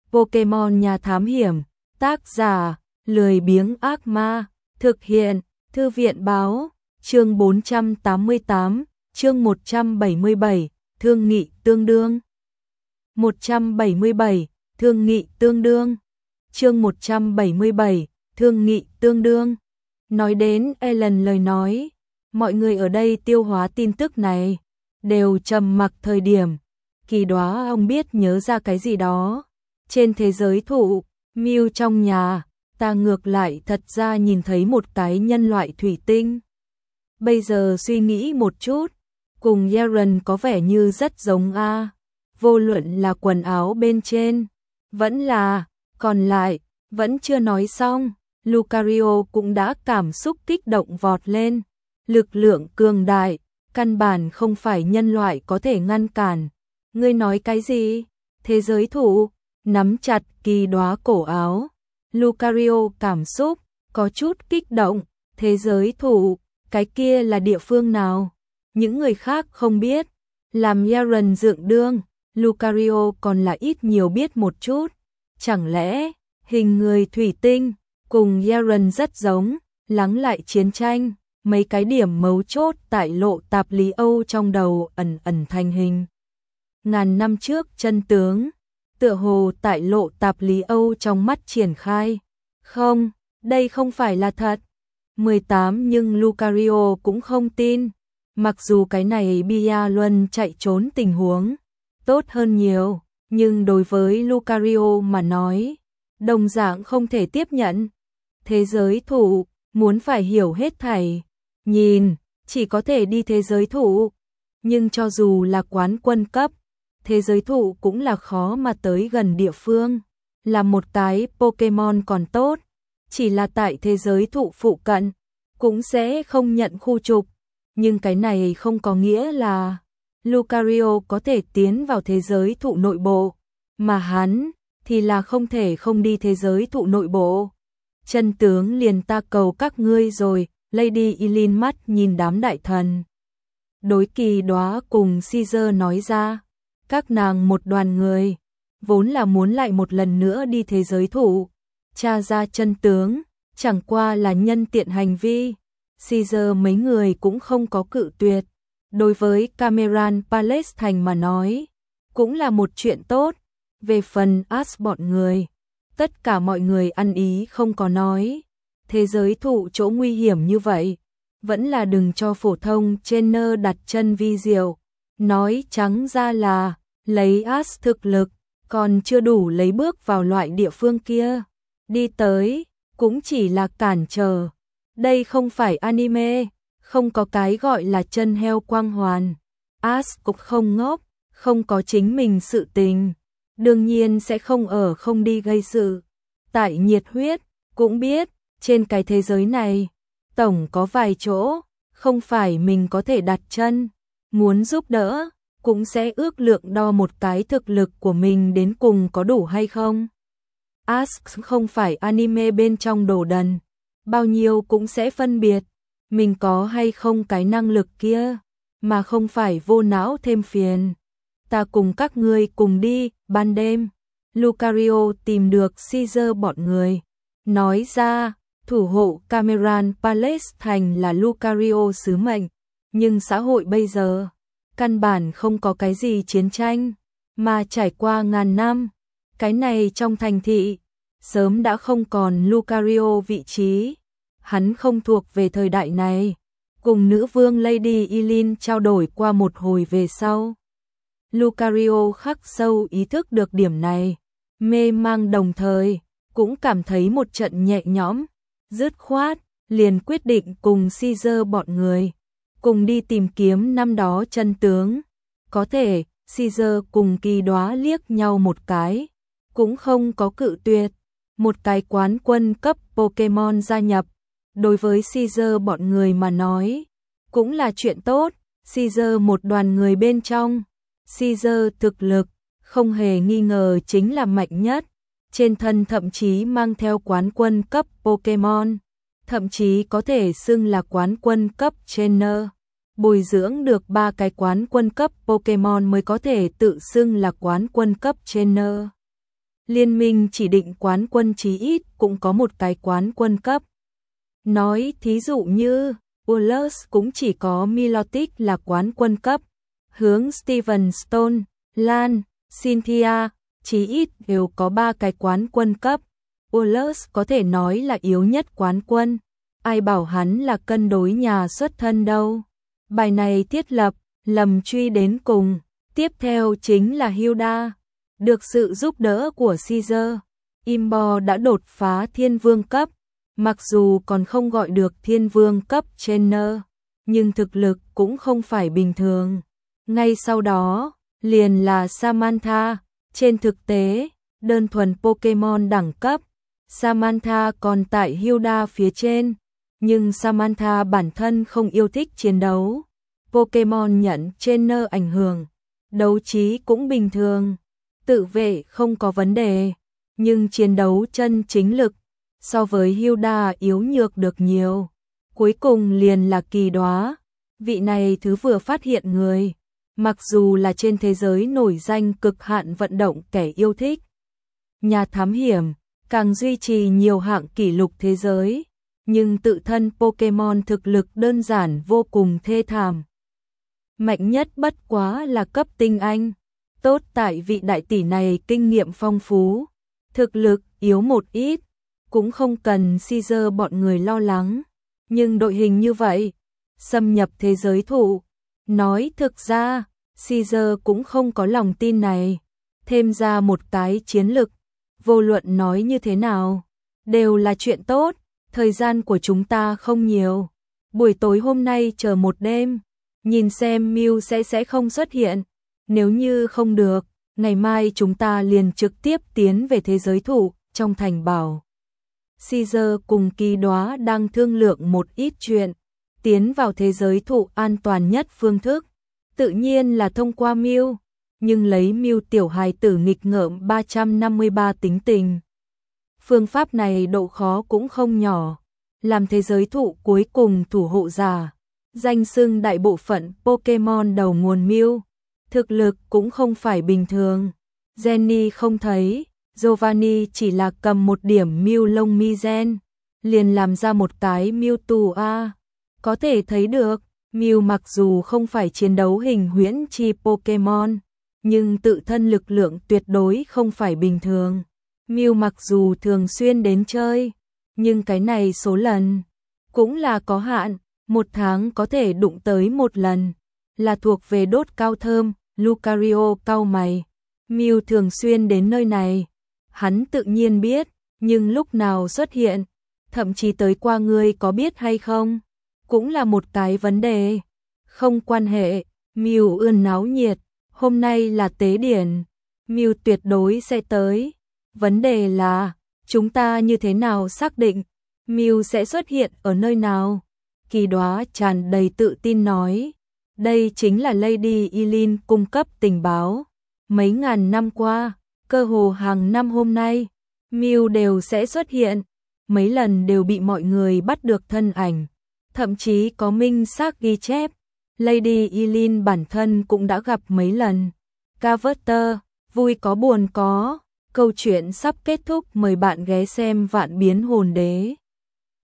Pokemon Nhà Thám Hiểm, tác giả, lười biếng ác ma, thực hiện, Thư viện báo, chương 488, chương 177, thương nghị tương đương. 177, thương nghị tương đương. Chương 177, thương nghị tương đương. Nói đến Ellen lời nói, mọi người ở đây tiêu hóa tin tức này, đều trầm mặc thời điểm. Kỳ Đóa ông biết nhớ ra cái gì đó. Trên thế giới thụ, Mew trong nhà, ta ngược lại thật ra nhìn thấy một cái nhân loại thủy tinh. Bây giờ suy nghĩ một chút, cùng Yeren có vẻ như rất giống a. Vô luận là quần áo bên trên, vẫn là, còn lại, vẫn chưa nói xong, Lucario cũng đã cảm xúc kích động vọt lên. Lực lượng cường đại, căn bản không phải nhân loại có thể ngăn cản. Ngươi nói cái gì? Thế giới thụ, nắm chặt Kỳ Đóa cổ áo. Lucario cảm xúc, có chút kích động. Thế giới thụ, cái kia là địa phương nào? Những người khác không biết. Làm Yeren dựng đương, Lucario còn là ít nhiều biết một chút. Chẳng lẽ, hình người thủy tinh, cùng Yeren rất giống, lắng lại chiến tranh. Mấy cái điểm mấu chốt tại lộ tạp lý Âu trong đầu ẩn ẩn thành hình. Ngàn năm trước chân tướng, tựa hồ tại lộ tạp lý Âu trong mắt triển khai. Không, đây không phải là thật. 18 nhưng Lucario cũng không tin. Mặc dù cái này Bia Luân chạy trốn tình huống tốt hơn nhiều, nhưng đối với Lucario mà nói, đồng dạng không thể tiếp nhận. Thế giới thụ, muốn phải hiểu hết thảy. Nhìn, chỉ có thể đi thế giới thụ. Nhưng cho dù là quán quân cấp, thế giới thụ cũng là khó mà tới gần địa phương. Là một cái Pokemon còn tốt, chỉ là tại thế giới thụ phụ cận, cũng sẽ không nhận khu trục. Nhưng cái này không có nghĩa là Lucario có thể tiến vào thế giới thụ nội bộ, mà hắn thì là không thể không đi thế giới thụ nội bộ. Chân tướng liền ta cầu các ngươi rồi. Lady Eileen mắt nhìn đám đại thần. Đối Kỳ Đóa cùng Caesar nói ra, các nàng một đoàn người, vốn là muốn lại một lần nữa đi thế giới thụ, tra ra chân tướng, chẳng qua là nhân tiện hành vi. Caesar mấy người cũng không có cự tuyệt. Đối với Cameron Palace thành mà nói, cũng là một chuyện tốt. Về phần Ash bọn người, tất cả mọi người ăn ý không có nói. Thế giới thụ chỗ nguy hiểm như vậy, vẫn là đừng cho phổ thông trainer đặt chân vi diệu. Nói trắng ra là, lấy Ash thực lực, còn chưa đủ lấy bước vào loại địa phương kia. Đi tới, cũng chỉ là cản trở. Đây không phải anime, không có cái gọi là chân heo quang hoàn. Ash cũng không ngốc, không có chính mình sự tình. Đương nhiên sẽ không ở không đi gây sự. Tại nhiệt huyết, cũng biết. Trên cái thế giới này, tổng có vài chỗ, không phải mình có thể đặt chân, muốn giúp đỡ, cũng sẽ ước lượng đo một cái thực lực của mình đến cùng có đủ hay không. Ash không phải anime bên trong đồ đần, bao nhiêu cũng sẽ phân biệt, mình có hay không cái năng lực kia, mà không phải vô não thêm phiền. Ta cùng các ngươi cùng đi, ban đêm, Lucario tìm được Caesar bọn người, nói ra. Thủ hộ Cameron Palace thành là Lucario sứ mệnh, nhưng xã hội bây giờ, căn bản không có cái gì chiến tranh, mà trải qua ngàn năm, cái này trong thành thị, sớm đã không còn Lucario vị trí, hắn không thuộc về thời đại này. Cùng nữ vương Lady Eileen trao đổi qua một hồi về sau. Lucario khắc sâu ý thức được điểm này, mê mang đồng thời, cũng cảm thấy một trận nhẹ nhõm. Dứt khoát, liền quyết định cùng Caesar bọn người, cùng đi tìm kiếm năm đó chân tướng. Có thể, Caesar cùng Kỳ Đóa liếc nhau một cái, cũng không có cự tuyệt. Một cái quán quân cấp Pokemon gia nhập, đối với Caesar bọn người mà nói, cũng là chuyện tốt. Caesar một đoàn người bên trong, Caesar thực lực, không hề nghi ngờ chính là mạnh nhất. Trên thân thậm chí mang theo quán quân cấp Pokemon, thậm chí có thể xưng là quán quân cấp trainer. Bồi dưỡng được 3 cái quán quân cấp Pokemon mới có thể tự xưng là quán quân cấp trainer. Liên minh chỉ định quán quân chí ít cũng có một cái quán quân cấp. Nói thí dụ như, Ullers cũng chỉ có Milotic là quán quân cấp. Hướng Steven Stone, Lan, Cynthia, chí ít đều có 3 cái quán quân cấp. Ullers có thể nói là yếu nhất quán quân. Ai bảo hắn là cân đối nhà xuất thân đâu. Bài này thiết lập, lầm truy đến cùng. Tiếp theo chính là Hilda. Được sự giúp đỡ của Caesar, Imbo đã đột phá thiên vương cấp. Mặc dù còn không gọi được thiên vương cấp trainer, nhưng thực lực cũng không phải bình thường. Ngay sau đó, liền là Samantha. Trên thực tế, đơn thuần Pokemon đẳng cấp, Samantha còn tại Hilda phía trên. Nhưng Samantha bản thân không yêu thích chiến đấu. Pokemon nhận trainer ảnh hưởng, đấu trí cũng bình thường. Tự vệ không có vấn đề, nhưng chiến đấu chân chính lực so với Hilda yếu nhược được nhiều. Cuối cùng liền là Kỳ Đóa, vị này thứ vừa phát hiện người, mặc dù là trên thế giới nổi danh cực hạn vận động kẻ yêu thích. Nhà thám hiểm, càng duy trì nhiều hạng kỷ lục thế giới, nhưng tự thân Pokemon thực lực đơn giản vô cùng thê thảm. Mạnh nhất bất quá là cấp tinh anh. Tốt tại vị đại tỷ này kinh nghiệm phong phú, thực lực yếu một ít, cũng không cần Caesar bọn người lo lắng. Nhưng đội hình như vậy, xâm nhập thế giới thụ, nói thực ra, Caesar cũng không có lòng tin này. Thêm ra một cái chiến lực, vô luận nói như thế nào, đều là chuyện tốt. Thời gian của chúng ta không nhiều, buổi tối hôm nay chờ một đêm, nhìn xem Mew sẽ không xuất hiện. Nếu như không được, ngày mai chúng ta liền trực tiếp tiến về thế giới thụ, trong thành bảo. Caesar cùng Kỳ Đóa đang thương lượng một ít chuyện, tiến vào thế giới thụ an toàn nhất phương thức, tự nhiên là thông qua Mew, nhưng lấy Mew tiểu hài tử nghịch ngợm 353 tính tình. Phương pháp này độ khó cũng không nhỏ, làm thế giới thụ cuối cùng thủ hộ giả, danh xưng đại bộ phận Pokemon đầu nguồn Mew. Thực lực cũng không phải bình thường. Jenny không thấy, Giovanni chỉ là cầm một điểm Mew lông mi gen, liền làm ra một cái Mewtwo A. Có thể thấy được, Mew mặc dù không phải chiến đấu hình huyễn chi Pokemon, nhưng tự thân lực lượng tuyệt đối không phải bình thường. Mew mặc dù thường xuyên đến chơi, nhưng cái này số lần cũng là có hạn, một tháng có thể đụng tới một lần, là thuộc về đốt cao thơm. Lucario cau mày, Mew thường xuyên đến nơi này, hắn tự nhiên biết, nhưng lúc nào xuất hiện, thậm chí tới qua ngươi có biết hay không, cũng là một cái vấn đề. Không quan hệ, Mew ươn náo nhiệt, hôm nay là tế điển, Mew tuyệt đối sẽ tới. Vấn đề là, chúng ta như thế nào xác định, Mew sẽ xuất hiện ở nơi nào? Kỳ Đóa tràn đầy tự tin nói. Đây chính là Lady Eileen cung cấp tình báo. Mấy ngàn năm qua, cơ hồ hàng năm hôm nay, Mew đều sẽ xuất hiện. Mấy lần đều bị mọi người bắt được thân ảnh. Thậm chí có minh xác ghi chép. Lady Eileen bản thân cũng đã gặp mấy lần. Carver, vui có buồn có. Câu chuyện sắp kết thúc, mời bạn ghé xem Vạn Biến Hồn Đế.